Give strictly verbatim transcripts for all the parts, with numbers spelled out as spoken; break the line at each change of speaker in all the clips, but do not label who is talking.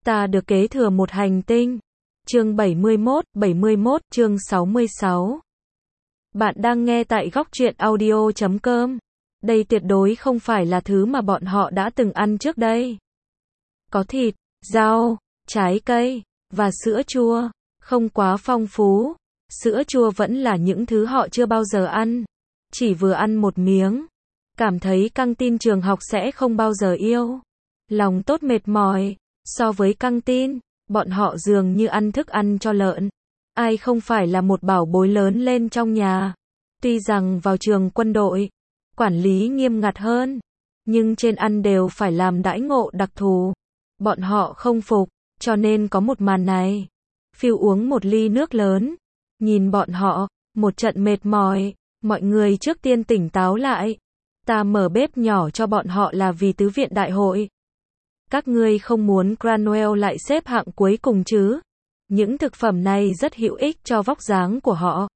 Ta được kế thừa một hành tinh. Chương bảy mươi mốt, bảy mươi mốt, chương sáu mươi sáu. Bạn đang nghe tại góc truyện audio chấm com. Đây tuyệt đối không phải là thứ mà bọn họ đã từng ăn trước đây. Có thịt, rau, trái cây, và sữa chua. Không quá phong phú. Sữa chua vẫn là những thứ họ chưa bao giờ ăn. Chỉ vừa ăn một miếng. Cảm thấy căng tin trường học sẽ không bao giờ yêu. Lòng tốt mệt mỏi. So với căng tin, bọn họ dường như ăn thức ăn cho lợn. Ai không phải là một bảo bối lớn lên trong nhà. Tuy rằng vào trường quân đội, quản lý nghiêm ngặt hơn, nhưng trên ăn đều phải làm đãi ngộ đặc thù. Bọn họ không phục, cho nên có một màn này. Phiêu uống một ly nước lớn, nhìn bọn họ, một trận mệt mỏi, mọi người trước tiên tỉnh táo lại. Ta mở bếp nhỏ cho bọn họ là vì tứ viện đại hội. Các ngươi không muốn Cranwell lại xếp hạng cuối cùng chứ? Những thực phẩm này rất hữu ích cho vóc dáng của họ.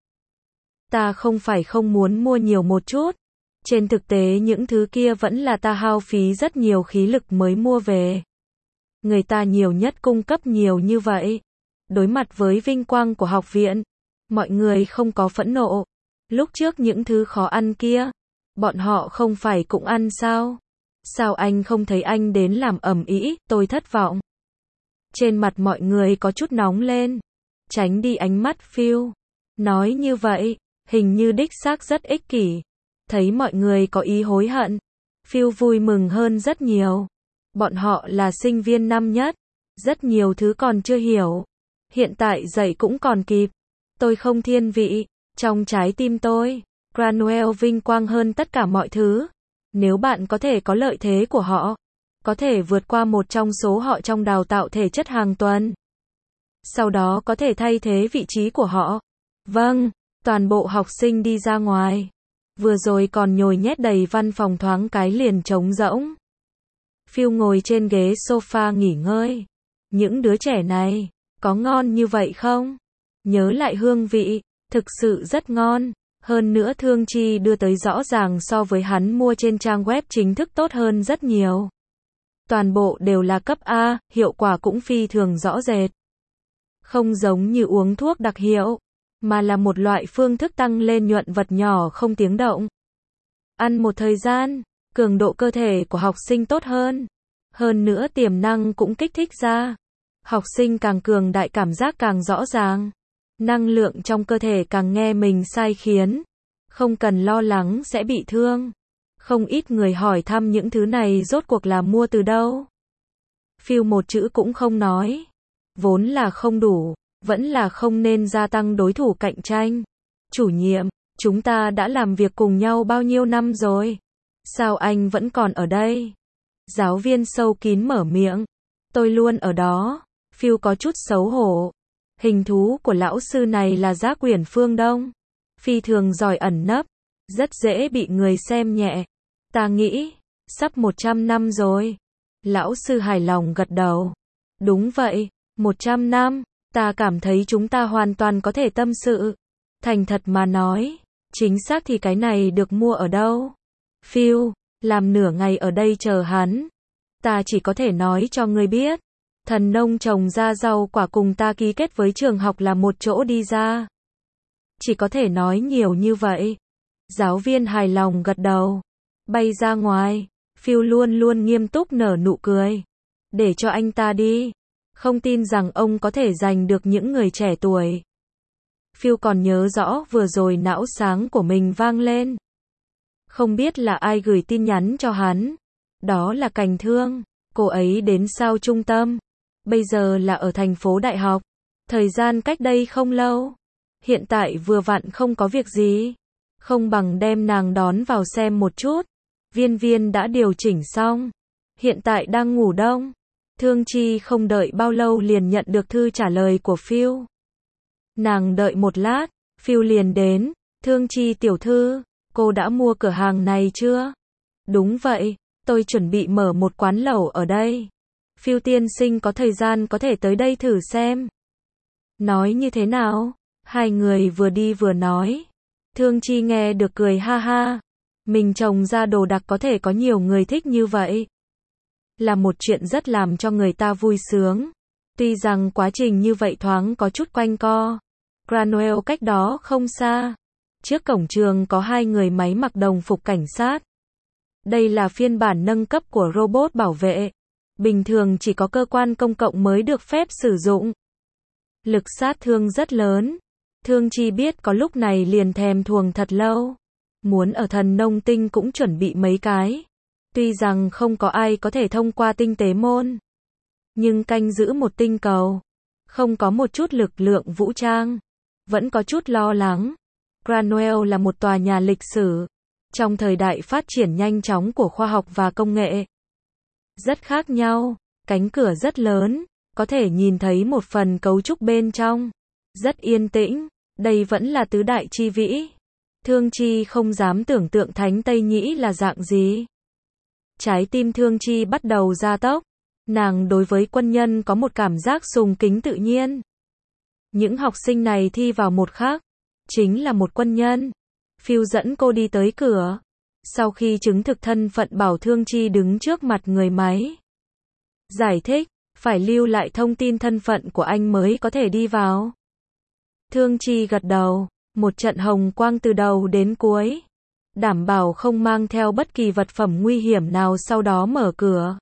Ta không phải không muốn mua nhiều một chút. Trên thực tế những thứ kia vẫn là ta hao phí rất nhiều khí lực mới mua về. Người ta nhiều nhất cung cấp nhiều như vậy. Đối mặt với vinh quang của học viện, mọi người không có phẫn nộ. Lúc trước những thứ khó ăn kia, bọn họ không phải cũng ăn sao? Sao anh không thấy anh đến làm ầm ĩ, tôi thất vọng. Trên mặt mọi người có chút nóng lên. Tránh đi ánh mắt Phil. Nói như vậy, hình như đích xác rất ích kỷ. Thấy mọi người có ý hối hận. Phil vui mừng hơn rất nhiều. Bọn họ là sinh viên năm nhất. Rất nhiều thứ còn chưa hiểu. Hiện tại dạy cũng còn kịp. Tôi không thiên vị. Trong trái tim tôi, Cranwell vinh quang hơn tất cả mọi thứ. Nếu bạn có thể có lợi thế của họ, có thể vượt qua một trong số họ trong đào tạo thể chất hàng tuần, sau đó có thể thay thế vị trí của họ. Vâng, toàn bộ học sinh đi ra ngoài. Vừa rồi còn nhồi nhét đầy văn phòng thoáng cái liền trống rỗng. Phil ngồi trên ghế sofa nghỉ ngơi. Những đứa trẻ này, có ngon như vậy không? Nhớ lại hương vị, thực sự rất ngon. Hơn nữa Thương Chi đưa tới rõ ràng so với hắn mua trên trang web chính thức tốt hơn rất nhiều. Toàn bộ đều là cấp A, hiệu quả cũng phi thường rõ rệt. Không giống như uống thuốc đặc hiệu, mà là một loại phương thức tăng lên nhuận vật nhỏ không tiếng động. Ăn một thời gian, cường độ cơ thể của học sinh tốt hơn. Hơn nữa tiềm năng cũng kích thích ra. Học sinh càng cường đại cảm giác càng rõ ràng. Năng lượng trong cơ thể càng nghe mình sai khiến. Không cần lo lắng sẽ bị thương. Không ít người hỏi thăm những thứ này rốt cuộc là mua từ đâu. Phil một chữ cũng không nói. Vốn là không đủ, vẫn là không nên gia tăng đối thủ cạnh tranh. Chủ nhiệm, chúng ta đã làm việc cùng nhau bao nhiêu năm rồi? Sao anh vẫn còn ở đây? Giáo viên sâu kín mở miệng. Tôi luôn ở đó. Phil có chút xấu hổ. Hình thú của lão sư này là Giác Uyển Phương Đông. Phi thường giỏi ẩn nấp. Rất dễ bị người xem nhẹ. Ta nghĩ, sắp một trăm năm rồi. Lão sư hài lòng gật đầu. Đúng vậy, một trăm năm. Ta cảm thấy chúng ta hoàn toàn có thể tâm sự. Thành thật mà nói, chính xác thì cái này được mua ở đâu? Phil, làm nửa ngày ở đây chờ hắn. Ta chỉ có thể nói cho ngươi biết. Thần nông trồng ra rau quả cùng ta ký kết với trường học là một chỗ đi ra. Chỉ có thể nói nhiều như vậy. Giáo viên hài lòng gật đầu. Bay ra ngoài. Phil luôn luôn nghiêm túc nở nụ cười. Để cho anh ta đi. Không tin rằng ông có thể giành được những người trẻ tuổi. Phil còn nhớ rõ vừa rồi não sáng của mình vang lên. Không biết là ai gửi tin nhắn cho hắn. Đó là Cành Thương. Cô ấy đến sao trung tâm. Bây giờ là ở thành phố đại học. Thời gian cách đây không lâu. Hiện tại vừa vặn không có việc gì. Không bằng đem nàng đón vào xem một chút. Viên Viên đã điều chỉnh xong. Hiện tại đang ngủ đông. Thương Chi không đợi bao lâu liền nhận được thư trả lời của Phil. Nàng đợi một lát. Phil liền đến. Thương Chi tiểu thư, cô đã mua cửa hàng này chưa? Đúng vậy, tôi chuẩn bị mở một quán lẩu ở đây. Phil tiên sinh có thời gian có thể tới đây thử xem. Nói như thế nào? Hai người vừa đi vừa nói. Thương Chi nghe được cười ha ha. Mình trồng ra đồ đặc có thể có nhiều người thích như vậy. Là một chuyện rất làm cho người ta vui sướng. Tuy rằng quá trình như vậy thoáng có chút quanh co. Cranwell cách đó không xa. Trước cổng trường có hai người máy mặc đồng phục cảnh sát. Đây là phiên bản nâng cấp của robot bảo vệ. Bình thường chỉ có cơ quan công cộng mới được phép sử dụng. Lực sát thương rất lớn. Thương Chi biết có lúc này liền thèm thuồng thật lâu. Muốn ở thần nông tinh cũng chuẩn bị mấy cái. Tuy rằng không có ai có thể thông qua tinh tế môn. Nhưng canh giữ một tinh cầu. Không có một chút lực lượng vũ trang. Vẫn có chút lo lắng. Cranwell là một tòa nhà lịch sử. Trong thời đại phát triển nhanh chóng của khoa học và công nghệ. Rất khác nhau. Cánh cửa rất lớn. Có thể nhìn thấy một phần cấu trúc bên trong. Rất yên tĩnh. Đây vẫn là tứ đại chi vĩ. Thương Chi không dám tưởng tượng Thánh Tây Nhĩ là dạng gì. Trái tim Thương Chi bắt đầu gia tốc. Nàng đối với quân nhân có một cảm giác sùng kính tự nhiên. Những học sinh này thi vào một khác. Chính là một quân nhân. Phil dẫn cô đi tới cửa. Sau khi chứng thực thân phận bảo Thương Chi đứng trước mặt người máy. Giải thích, phải lưu lại thông tin thân phận của anh mới có thể đi vào. Thương Chi gật đầu, một trận hồng quang từ đầu đến cuối. Đảm bảo không mang theo bất kỳ vật phẩm nguy hiểm nào sau đó mở cửa.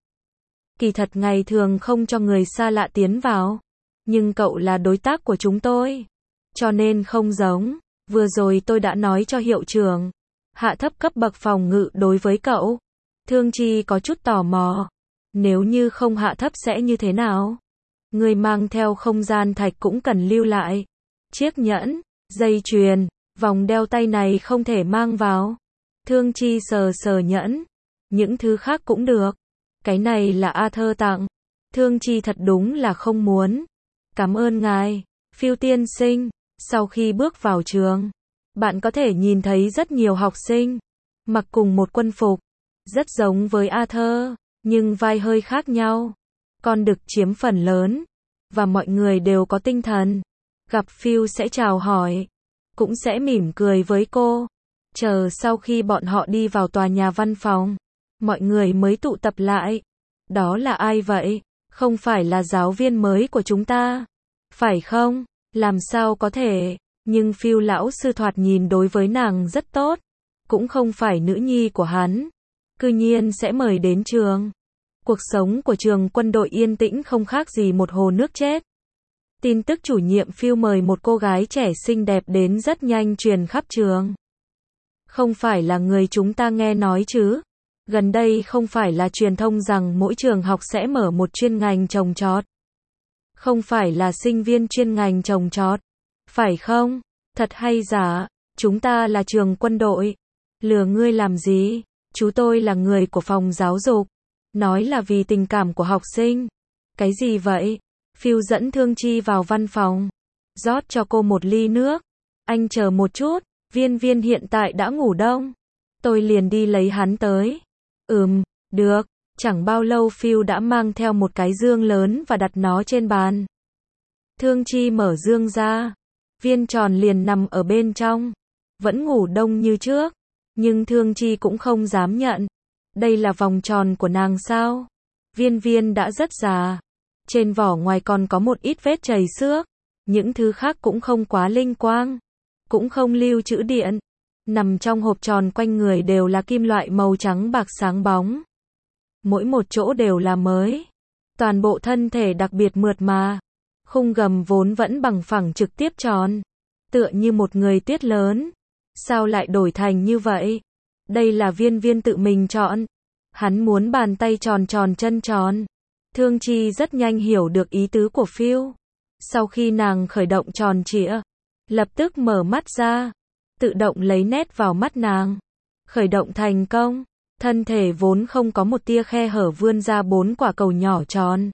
Kỳ thật ngày thường không cho người xa lạ tiến vào. Nhưng cậu là đối tác của chúng tôi. Cho nên không giống. Vừa rồi tôi đã nói cho hiệu trưởng. Hạ thấp cấp bậc phòng ngự đối với cậu. Thương Chi có chút tò mò. Nếu như không hạ thấp sẽ như thế nào? Người mang theo không gian thạch cũng cần lưu lại. Chiếc nhẫn, dây chuyền, vòng đeo tay này không thể mang vào. Thương Chi sờ sờ nhẫn. Những thứ khác cũng được. Cái này là Arthur tặng. Thương Chi thật đúng là không muốn. Cảm ơn ngài, Phil tiên sinh. Sau khi bước vào trường, bạn có thể nhìn thấy rất nhiều học sinh mặc cùng một quân phục, rất giống với Arthur, nhưng vai hơi khác nhau. Con đực chiếm phần lớn, và mọi người đều có tinh thần. Gặp Phil sẽ chào hỏi, cũng sẽ mỉm cười với cô. Chờ sau khi bọn họ đi vào tòa nhà văn phòng, mọi người mới tụ tập lại. Đó là ai vậy? Không phải là giáo viên mới của chúng ta, phải không? Làm sao có thể? Nhưng Phil lão sư thoạt nhìn đối với nàng rất tốt, cũng không phải nữ nhi của hắn. Cư nhiên sẽ mời đến trường. Cuộc sống của trường quân đội yên tĩnh không khác gì một hồ nước chết. Tin tức chủ nhiệm Phil mời một cô gái trẻ xinh đẹp đến rất nhanh truyền khắp trường. Không phải là người chúng ta nghe nói chứ? Gần đây không phải là truyền thông rằng mỗi trường học sẽ mở một chuyên ngành trồng trọt. Không phải là sinh viên chuyên ngành trồng trọt. Phải không? Thật hay giả? Chúng ta là trường quân đội. Lừa ngươi làm gì? Chú tôi là người của phòng giáo dục. Nói là vì tình cảm của học sinh. Cái gì vậy? Phil dẫn Thương Chi vào văn phòng. Rót cho cô một ly nước. Anh chờ một chút. Viên viên hiện tại đã ngủ đông. Tôi liền đi lấy hắn tới. Ừm, được. Chẳng bao lâu Phil đã mang theo một cái dương lớn và đặt nó trên bàn. Thương Chi mở dương ra. Viên tròn liền nằm ở bên trong. Vẫn ngủ đông như trước. Nhưng Thương Chi cũng không dám nhận. Đây là vòng tròn của nàng sao? Viên viên đã rất già. Trên vỏ ngoài còn có một ít vết chảy xước. Những thứ khác cũng không quá linh quang. Cũng không lưu trữ điện. Nằm trong hộp tròn quanh người đều là kim loại màu trắng bạc sáng bóng. Mỗi một chỗ đều là mới. Toàn bộ thân thể đặc biệt mượt mà. Khung gầm vốn vẫn bằng phẳng trực tiếp tròn. Tựa như một người tuyết lớn. Sao lại đổi thành như vậy? Đây là viên viên tự mình chọn. Hắn muốn bàn tay tròn tròn chân tròn. Thương Chi rất nhanh hiểu được ý tứ của Phil. Sau khi nàng khởi động tròn trịa, lập tức mở mắt ra. Tự động lấy nét vào mắt nàng. Khởi động thành công. Thân thể vốn không có một tia khe hở vươn ra bốn quả cầu nhỏ tròn.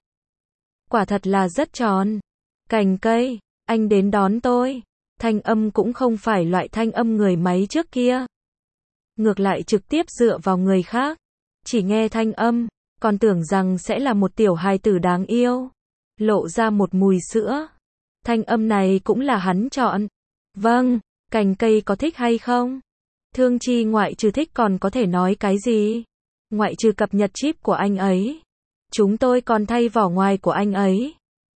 Quả thật là rất tròn. Cành cây, anh đến đón tôi. Thanh âm cũng không phải loại thanh âm người máy trước kia. Ngược lại trực tiếp dựa vào người khác. Chỉ nghe thanh âm, còn tưởng rằng sẽ là một tiểu hài tử đáng yêu. Lộ ra một mùi sữa. Thanh âm này cũng là hắn chọn. Vâng, cành cây có thích hay không? Thương Chi ngoại trừ thích còn có thể nói cái gì? Ngoại trừ cập nhật chip của anh ấy. Chúng tôi còn thay vỏ ngoài của anh ấy.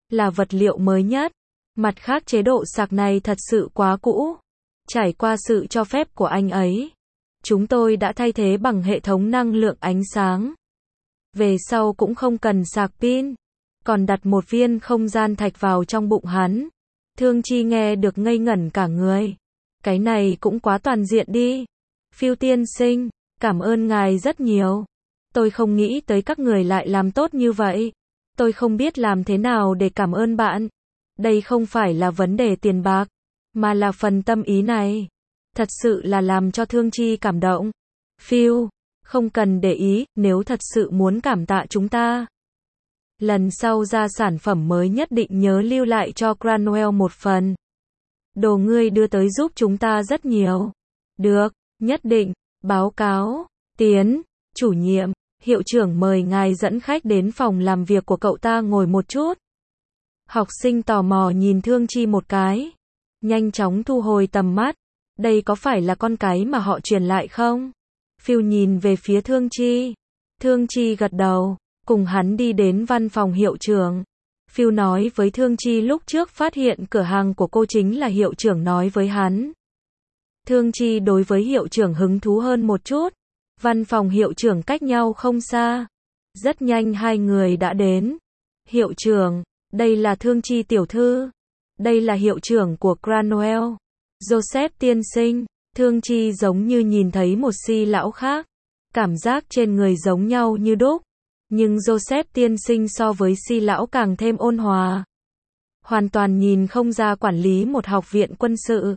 là vật liệu mới nhất. Mặt khác chế độ sạc này thật sự quá cũ. Trải qua sự cho phép của anh ấy, chúng tôi đã thay thế bằng hệ thống năng lượng ánh sáng. Về sau cũng không cần sạc pin, còn đặt một viên không gian thạch vào trong bụng hắn. Thương Chi nghe được ngây ngẩn cả người. Cái này cũng quá toàn diện đi. Phiêu tiên sinh, cảm ơn ngài rất nhiều. Tôi không nghĩ tới các người lại làm tốt như vậy. Tôi không biết làm thế nào để cảm ơn bạn. Đây không phải là vấn đề tiền bạc, mà là phần tâm ý này. Thật sự là làm cho Thương Chi cảm động. Phiêu, không cần để ý, nếu thật sự muốn cảm tạ chúng ta. Lần sau ra sản phẩm mới nhất định nhớ lưu lại cho Cranwell một phần. Đồ ngươi đưa tới giúp chúng ta rất nhiều. Được, nhất định. Báo cáo. Tiến, chủ nhiệm, hiệu trưởng mời ngài dẫn khách đến phòng làm việc của cậu ta ngồi một chút. Học sinh tò mò nhìn Thương Chi một cái. Nhanh chóng thu hồi tầm mắt. Đây có phải là con cái mà họ truyền lại không? Phiêu nhìn về phía Thương Chi. Thương Chi gật đầu, cùng hắn đi đến văn phòng hiệu trưởng. Phiêu nói với Thương Chi lúc trước phát hiện cửa hàng của cô chính là hiệu trưởng nói với hắn. Thương Chi đối với hiệu trưởng hứng thú hơn một chút. Văn phòng hiệu trưởng cách nhau không xa. Rất nhanh hai người đã đến. Hiệu trưởng, đây là Thương Chi tiểu thư. Đây là hiệu trưởng của Cranwell. Joseph tiên sinh. Thương Chi giống như nhìn thấy một si lão khác. Cảm giác trên người giống nhau như đúc. Nhưng Joseph tiên sinh so với si lão càng thêm ôn hòa. Hoàn toàn nhìn không ra quản lý một học viện quân sự.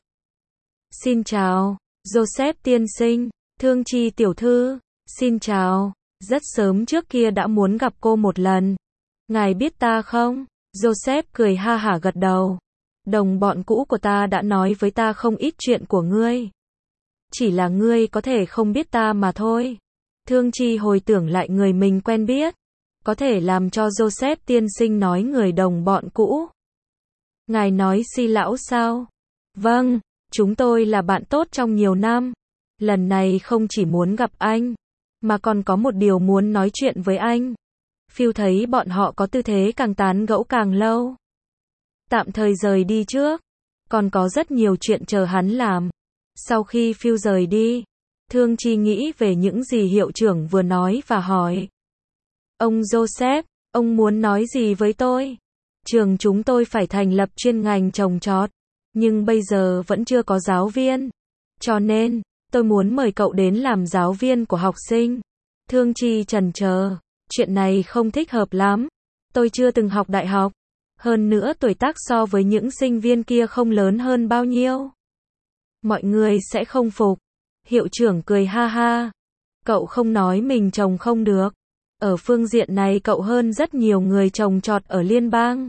Xin chào, Joseph tiên sinh, Thương Chi tiểu thư, xin chào, rất sớm trước kia đã muốn gặp cô một lần. Ngài biết ta không? Joseph cười ha hả gật đầu. Đồng bọn cũ của ta đã nói với ta không ít chuyện của ngươi. Chỉ là ngươi có thể không biết ta mà thôi. Thương Chi hồi tưởng lại người mình quen biết. Có thể làm cho Joseph tiên sinh nói người đồng bọn cũ. Ngài nói si lão sao? Vâng, chúng tôi là bạn tốt trong nhiều năm. Lần này không chỉ muốn gặp anh, mà còn có một điều muốn nói chuyện với anh. Phiêu thấy bọn họ có tư thế càng tán gẫu càng lâu. Tạm thời rời đi trước. Còn có rất nhiều chuyện chờ hắn làm. Sau khi Phiêu rời đi, Thương Chi nghĩ về những gì hiệu trưởng vừa nói và hỏi. Ông Joseph, ông muốn nói gì với tôi? Trường chúng tôi phải thành lập chuyên ngành trồng trọt, nhưng bây giờ vẫn chưa có giáo viên. Cho nên, tôi muốn mời cậu đến làm giáo viên của học sinh. Thương Chi chần chờ, chuyện này không thích hợp lắm. Tôi chưa từng học đại học. Hơn nữa tuổi tác so với những sinh viên kia không lớn hơn bao nhiêu. Mọi người sẽ không phục. Hiệu trưởng cười ha ha. Cậu không nói mình trồng không được. Ở phương diện này cậu hơn rất nhiều người trồng trọt ở liên bang.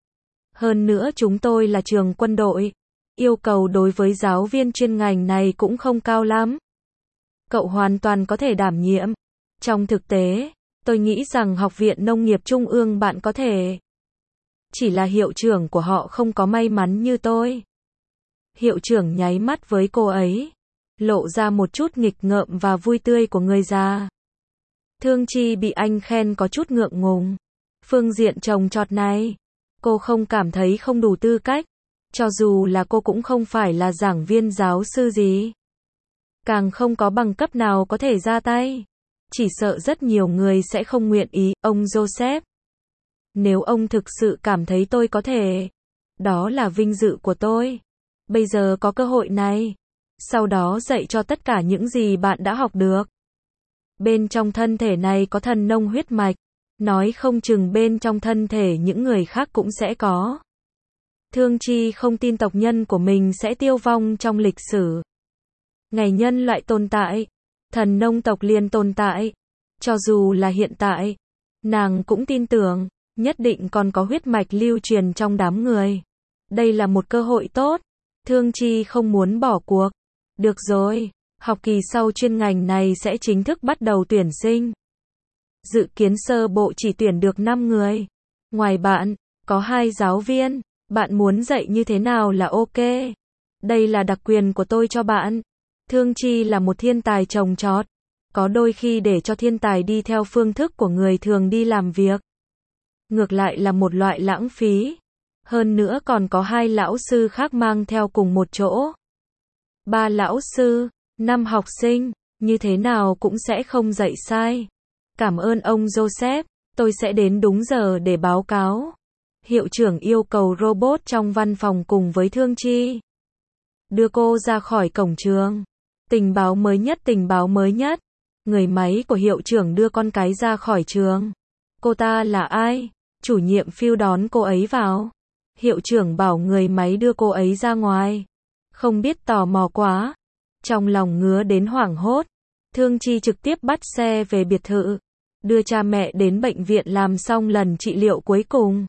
Hơn nữa chúng tôi là trường quân đội. Yêu cầu đối với giáo viên chuyên ngành này cũng không cao lắm. Cậu hoàn toàn có thể đảm nhiệm. Trong thực tế, tôi nghĩ rằng Học viện Nông nghiệp Trung ương bạn có thể. Chỉ là hiệu trưởng của họ không có may mắn như tôi. Hiệu trưởng nháy mắt với cô ấy. Lộ ra một chút nghịch ngợm và vui tươi của người già. Thương Chi bị anh khen có chút ngượng ngùng. Phương diện trồng trọt này, cô không cảm thấy không đủ tư cách. Cho dù là cô cũng không phải là giảng viên giáo sư gì. Càng không có bằng cấp nào có thể ra tay. Chỉ sợ rất nhiều người sẽ không nguyện ý, ông Joseph. Nếu ông thực sự cảm thấy tôi có thể, đó là vinh dự của tôi. Bây giờ có cơ hội này. Sau đó dạy cho tất cả những gì bạn đã học được. Bên trong thân thể này có thần nông huyết mạch. Nói không chừng bên trong thân thể những người khác cũng sẽ có. Thương Chi không tin tộc nhân của mình sẽ tiêu vong trong lịch sử. Ngày nhân loại tồn tại, thần nông tộc liền tồn tại. Cho dù là hiện tại, nàng cũng tin tưởng, nhất định còn có huyết mạch lưu truyền trong đám người. Đây là một cơ hội tốt. Thương Chi không muốn bỏ cuộc. Được rồi, học kỳ sau chuyên ngành này sẽ chính thức bắt đầu tuyển sinh. Dự kiến sơ bộ chỉ tuyển được năm người. Ngoài bạn, có hai giáo viên. Bạn muốn dạy như thế nào là ok. Đây là đặc quyền của tôi cho bạn. Thương Chi là một thiên tài trồng trọt. Có đôi khi để cho thiên tài đi theo phương thức của người thường đi làm việc. ngược lại là một loại lãng phí. Hơn nữa còn có hai lão sư khác mang theo cùng một chỗ. Ba lão sư, năm học sinh, như thế nào cũng sẽ không dạy sai. Cảm ơn ông Joseph, tôi sẽ đến đúng giờ để báo cáo. Hiệu trưởng yêu cầu robot trong văn phòng cùng với Thương Chi đưa cô ra khỏi cổng trường. Tình báo mới nhất, tình báo mới nhất. Người máy của hiệu trưởng đưa con cái ra khỏi trường. Cô ta là ai? Chủ nhiệm Phil đón cô ấy vào. Hiệu trưởng bảo người máy đưa cô ấy ra ngoài. Không biết, tò mò quá. Trong lòng ngứa đến hoảng hốt. Thương Chi trực tiếp bắt xe về biệt thự. Đưa cha mẹ đến bệnh viện làm xong lần trị liệu cuối cùng.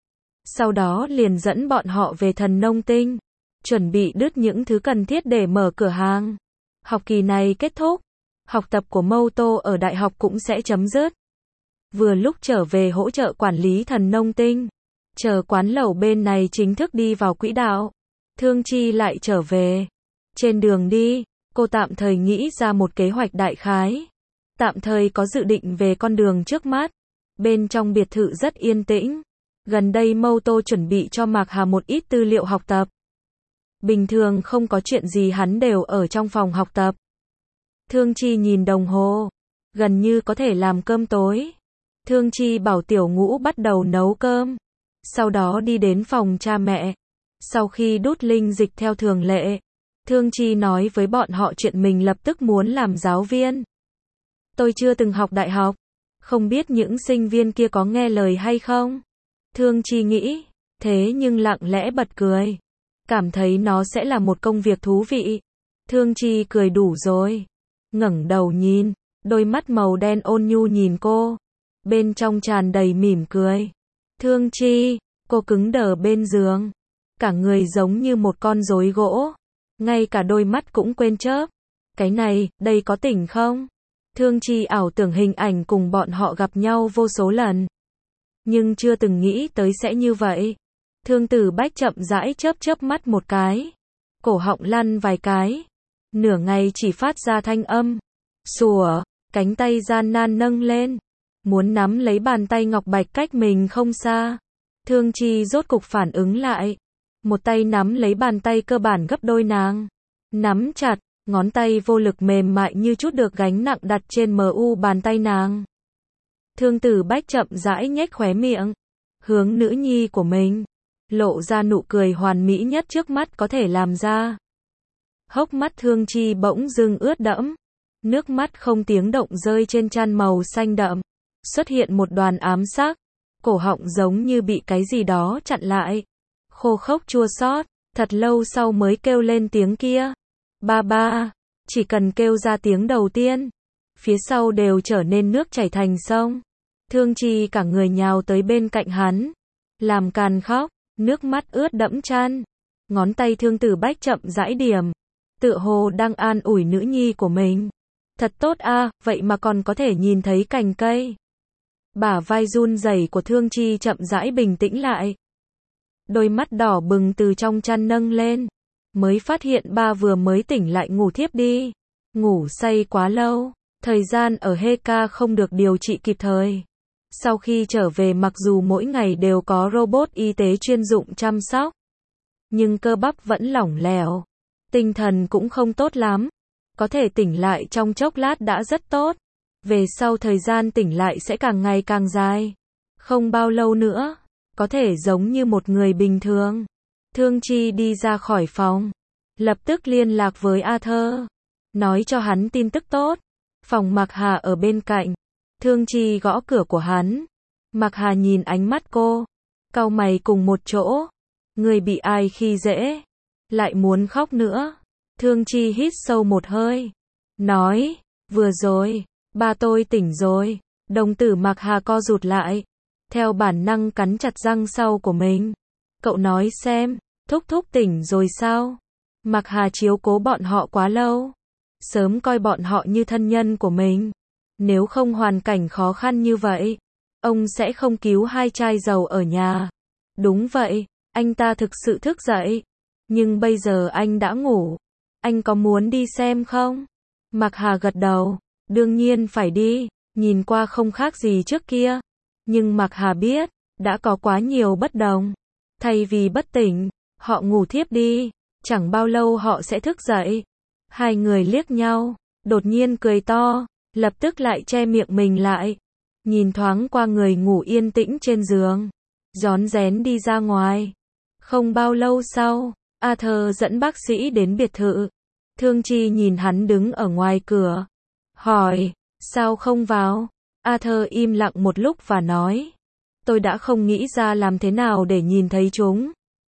Sau đó liền dẫn bọn họ về Thần Nông Tinh. Chuẩn bị đứt những thứ cần thiết để mở cửa hàng. Học kỳ này kết thúc. Học tập của Mouto ở đại học cũng sẽ chấm dứt. Vừa lúc trở về hỗ trợ quản lý Thần Nông Tinh. Chờ quán lẩu bên này chính thức đi vào quỹ đạo. Thương Chi lại trở về. Trên đường đi, cô tạm thời nghĩ ra một kế hoạch đại khái. Tạm thời có dự định về con đường trước mắt. Bên trong biệt thự rất yên tĩnh. Gần đây Mouto chuẩn bị cho Mạc Hà một ít tư liệu học tập. Bình thường không có chuyện gì hắn đều ở trong phòng học tập. Thương Chi nhìn đồng hồ. Gần như có thể làm cơm tối. Thương Chi bảo Tiểu Ngũ bắt đầu nấu cơm. Sau đó đi đến phòng cha mẹ. Sau khi đút linh dịch theo thường lệ, Thương Chi nói với bọn họ chuyện mình lập tức muốn làm giáo viên. Tôi chưa từng học đại học. Không biết những sinh viên kia có nghe lời hay không? Thương Chi nghĩ. Thế nhưng lặng lẽ bật cười. Cảm thấy nó sẽ là một công việc thú vị. Thương Chi cười đủ rồi. Ngẩng đầu nhìn. Đôi mắt màu đen ôn nhu nhìn cô. Bên trong tràn đầy mỉm cười. Thương Chi, cô cứng đờ bên giường. Cả người giống như một con rối gỗ. Ngay cả đôi mắt cũng quên chớp. Cái này, đây có tỉnh không? Thương Chi ảo tưởng hình ảnh cùng bọn họ gặp nhau vô số lần. Nhưng chưa từng nghĩ tới sẽ như vậy. Thương Tử Bách chậm rãi chớp chớp mắt một cái. Cổ họng lăn vài cái. Nửa ngày chỉ phát ra thanh âm. Sủa, cánh tay gian nan nâng lên. Muốn nắm lấy bàn tay ngọc bạch cách mình không xa. Thương Chi rốt cục phản ứng lại. Một tay nắm lấy bàn tay cơ bản gấp đôi nàng. Nắm chặt, ngón tay vô lực mềm mại như chút được gánh nặng đặt trên mờ u bàn tay nàng. Thương Tử Bách chậm rãi nhếch khóe miệng. Hướng nữ nhi của mình. Lộ ra nụ cười hoàn mỹ nhất trước mắt có thể làm ra. Hốc mắt Thương Chi bỗng dưng ướt đẫm. Nước mắt không tiếng động rơi trên trán màu xanh đậm. Xuất hiện một đoàn ám sắc. Cổ họng giống như bị cái gì đó chặn lại. Khô khốc chua xót. Thật lâu sau mới kêu lên tiếng kia. Ba ba. Chỉ cần kêu ra tiếng đầu tiên. Phía sau đều trở nên nước chảy thành sông. Thương Chi cả người nhào tới bên cạnh hắn. Làm càn khóc. Nước mắt ướt đẫm trán. Ngón tay Thương Tử Bách chậm rãi điểm. Tựa hồ đang an ủi nữ nhi của mình. Thật tốt a, vậy mà còn có thể nhìn thấy cành cây. Bả vai run rẩy của Thương Chi chậm rãi bình tĩnh lại. Đôi mắt đỏ bừng từ trong chăn nâng lên. Mới phát hiện ba vừa mới tỉnh lại ngủ thiếp đi. Ngủ say quá lâu. Thời gian ở Heka không được điều trị kịp thời. Sau khi trở về mặc dù mỗi ngày đều có robot y tế chuyên dụng chăm sóc. Nhưng cơ bắp vẫn lỏng lẻo. Tinh thần cũng không tốt lắm. Có thể tỉnh lại trong chốc lát đã rất tốt. Về sau thời gian tỉnh lại sẽ càng ngày càng dài. Không bao lâu nữa, có thể giống như một người bình thường. Thương Chi đi ra khỏi phòng. Lập tức liên lạc với Arthur. Nói cho hắn tin tức tốt. Phòng Mạc Hà ở bên cạnh. Thương Chi gõ cửa của hắn. Mạc Hà nhìn ánh mắt cô. Cau mày cùng một chỗ. Người bị ai khi dễ. Lại muốn khóc nữa. Thương Chi hít sâu một hơi. Nói, vừa rồi, ba tôi tỉnh rồi. Đồng tử Mạc Hà co rụt lại. Theo bản năng cắn chặt răng sau của mình. Cậu nói xem, thúc thúc tỉnh rồi sao? Mạc Hà chiếu cố bọn họ quá lâu. Sớm coi bọn họ như thân nhân của mình. Nếu không hoàn cảnh khó khăn như vậy, ông sẽ không cứu hai chai dầu ở nhà. Đúng vậy, anh ta thực sự thức dậy. Nhưng bây giờ anh đã ngủ. Anh có muốn đi xem không? Mạc Hà gật đầu. Đương nhiên phải đi. Nhìn qua không khác gì trước kia. Nhưng Mạc Hà biết, đã có quá nhiều bất đồng. Thay vì bất tỉnh, họ ngủ thiếp đi, chẳng bao lâu họ sẽ thức dậy. Hai người liếc nhau, đột nhiên cười to, lập tức lại che miệng mình lại. Nhìn thoáng qua người ngủ yên tĩnh trên giường, rón rén đi ra ngoài. Không bao lâu sau, Arthur dẫn bác sĩ đến biệt thự. Thương Chi nhìn hắn đứng ở ngoài cửa, hỏi, sao không vào? Arthur im lặng một lúc và nói, tôi đã không nghĩ ra làm thế nào để nhìn thấy chúng.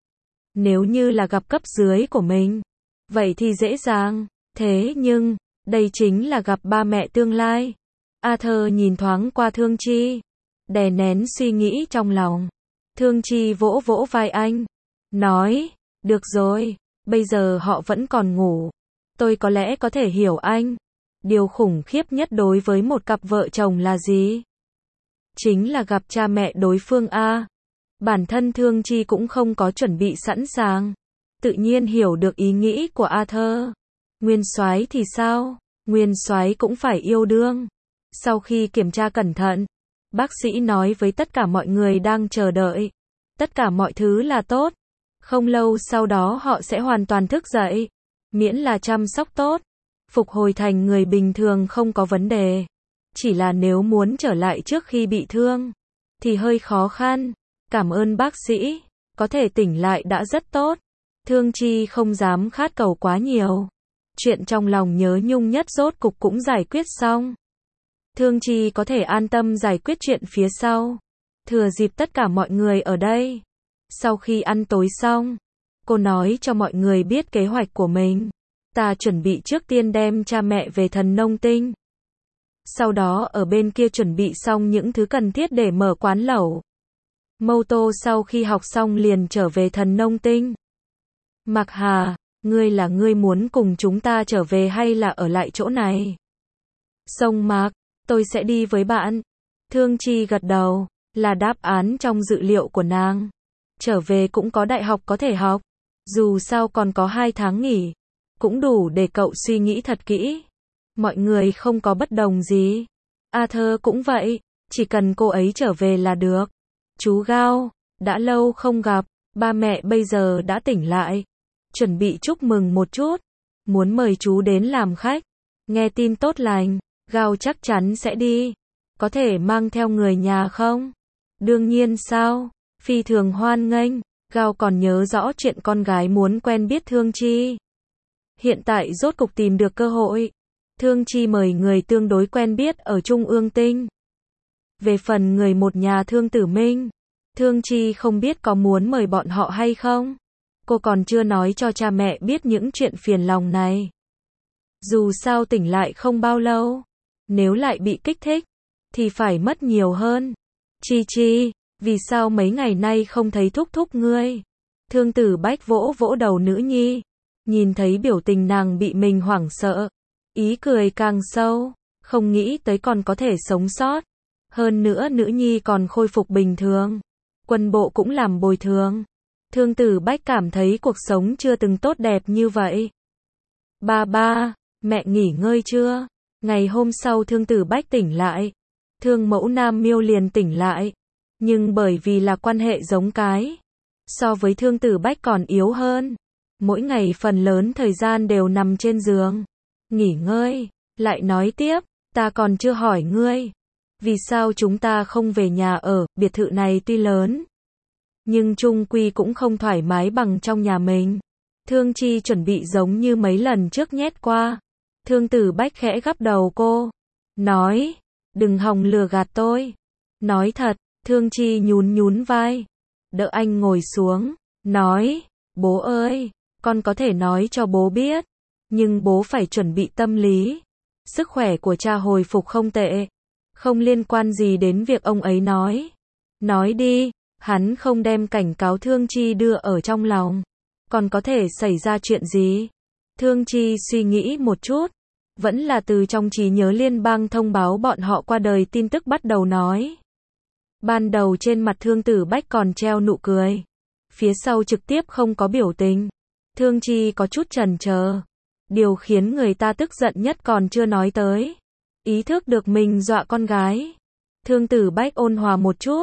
Nếu như là gặp cấp dưới của mình, vậy thì dễ dàng, thế nhưng, đây chính là gặp ba mẹ tương lai. Arthur nhìn thoáng qua Thương Chi, đè nén suy nghĩ trong lòng. Thương Chi vỗ vỗ vai anh, nói, được rồi, bây giờ họ vẫn còn ngủ. Tôi có lẽ có thể hiểu anh. Điều khủng khiếp nhất đối với một cặp vợ chồng là gì? Chính là gặp cha mẹ đối phương a. Bản thân Thương Chi cũng không có chuẩn bị sẵn sàng. Tự nhiên hiểu được ý nghĩ của Arthur. Nguyên soái thì sao? Nguyên soái cũng phải yêu đương. Sau khi kiểm tra cẩn thận, bác sĩ nói với tất cả mọi người đang chờ đợi. Tất cả mọi thứ là tốt. Không lâu sau đó họ sẽ hoàn toàn thức dậy. Miễn là chăm sóc tốt, phục hồi thành người bình thường không có vấn đề. Chỉ là nếu muốn trở lại trước khi bị thương, thì hơi khó khăn. Cảm ơn bác sĩ, có thể tỉnh lại đã rất tốt. Thương Chi không dám khát cầu quá nhiều. Chuyện trong lòng nhớ nhung nhất rốt cục cũng giải quyết xong. Thương Chi có thể an tâm giải quyết chuyện phía sau. Thừa dịp tất cả mọi người ở đây. Sau khi ăn tối xong, cô nói cho mọi người biết kế hoạch của mình. Ta chuẩn bị trước tiên đem cha mẹ về Thần Nông Tinh. Sau đó ở bên kia chuẩn bị xong những thứ cần thiết để mở quán lẩu. Mâu Tô sau khi học xong liền trở về Thần Nông Tinh. Mạc Hà, ngươi là ngươi muốn cùng chúng ta trở về hay là ở lại chỗ này? Sông Mạc, tôi sẽ đi với bạn. Thương Chi gật đầu, là đáp án trong dự liệu của nàng. Trở về cũng có đại học có thể học. Dù sao còn có hai tháng nghỉ. Cũng đủ để cậu suy nghĩ thật kỹ. Mọi người không có bất đồng gì. Arthur cũng vậy. Chỉ cần cô ấy trở về là được. Chú Gao, đã lâu không gặp. Ba mẹ bây giờ đã tỉnh lại. Chuẩn bị chúc mừng một chút. Muốn mời chú đến làm khách. Nghe tin tốt lành. Gao chắc chắn sẽ đi. Có thể mang theo người nhà không? Đương nhiên sao? Phi thường hoan nghênh. Gao còn nhớ rõ chuyện con gái muốn quen biết Thương Chi. Hiện tại rốt cục tìm được cơ hội. Thương Chi mời người tương đối quen biết ở Trung ương Tinh. Về phần người một nhà Thương Tử Minh, Thương Chi không biết có muốn mời bọn họ hay không. Cô còn chưa nói cho cha mẹ biết những chuyện phiền lòng này. Dù sao tỉnh lại không bao lâu. Nếu lại bị kích thích, thì phải mất nhiều hơn. Chi Chi, vì sao mấy ngày nay không thấy thúc thúc ngươi? Thương Tử Bách vỗ vỗ đầu nữ nhi. Nhìn thấy biểu tình nàng bị mình hoảng sợ. Ý cười càng sâu. Không nghĩ tới còn có thể sống sót. Hơn nữa nữ nhi còn khôi phục bình thường. Quân bộ cũng làm bồi thường. Thương Tử Bách cảm thấy cuộc sống chưa từng tốt đẹp như vậy. Ba ba, mẹ nghỉ ngơi chưa? Ngày hôm sau Thương Tử Bách tỉnh lại. Thương mẫu Nam Miêu liền tỉnh lại. Nhưng bởi vì là quan hệ giống cái. So với Thương Tử Bách còn yếu hơn. Mỗi ngày phần lớn thời gian đều nằm trên giường. Nghỉ ngơi. Lại nói tiếp, ta còn chưa hỏi ngươi. Vì sao chúng ta không về nhà ở, biệt thự này tuy lớn. Nhưng chung quy cũng không thoải mái bằng trong nhà mình. Thương Chi chuẩn bị giống như mấy lần trước nhét qua. Thương Tử Bách khẽ gắp đầu cô. Nói, đừng hòng lừa gạt tôi. Nói thật, Thương Chi nhún nhún vai. Đỡ anh ngồi xuống. Nói, bố ơi, con có thể nói cho bố biết. Nhưng bố phải chuẩn bị tâm lý. Sức khỏe của cha hồi phục không tệ. Không liên quan gì đến việc ông ấy nói. Nói đi, hắn không đem cảnh cáo Thương Chi đưa ở trong lòng. Còn có thể xảy ra chuyện gì? Thương Chi suy nghĩ một chút. Vẫn là từ trong trí nhớ liên bang thông báo bọn họ qua đời tin tức bắt đầu nói. Ban đầu trên mặt Thương Tử Bách còn treo nụ cười. Phía sau trực tiếp không có biểu tình. Thương Chi có chút chần chờ. Điều khiến người ta tức giận nhất còn chưa nói tới. Ý thức được mình dọa con gái. Thương Tử Bách ôn hòa một chút.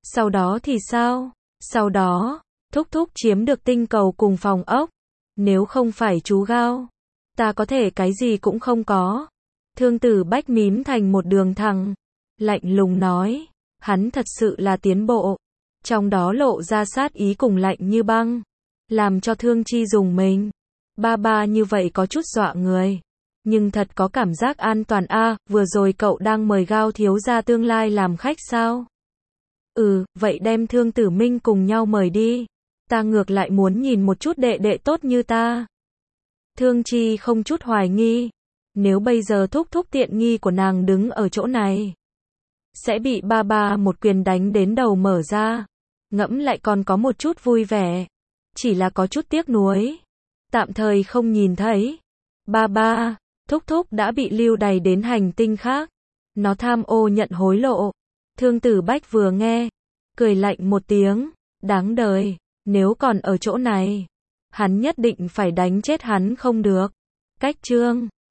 Sau đó thì sao? Sau đó, thúc thúc chiếm được tinh cầu cùng phòng ốc. Nếu không phải chú Gao, ta có thể cái gì cũng không có. Thương Tử Bách mím thành một đường thẳng, lạnh lùng nói, hắn thật sự là tiến bộ. Trong đó lộ ra sát ý cùng lạnh như băng, làm cho Thương Chi dùng mình. Ba ba như vậy có chút dọa người, nhưng thật có cảm giác an toàn a. À, vừa rồi cậu đang mời Gao thiếu gia tương lai làm khách sao? Ừ, vậy đem Thương Tử Minh cùng nhau mời đi. Ta ngược lại muốn nhìn một chút đệ đệ tốt như ta. Thương Chi không chút hoài nghi. Nếu bây giờ thúc thúc tiện nghi của nàng đứng ở chỗ này, sẽ bị ba ba một quyền đánh đến đầu mở ra. Ngẫm lại còn có một chút vui vẻ. Chỉ là có chút tiếc nuối. Tạm thời không nhìn thấy. Ba ba, thúc thúc đã bị lưu đày đến hành tinh khác. Nó tham ô nhận hối lộ. Thương Tử Bách vừa nghe, cười lạnh một tiếng. Đáng đời, nếu còn ở chỗ này, hắn nhất định phải đánh chết hắn không được. Cách chương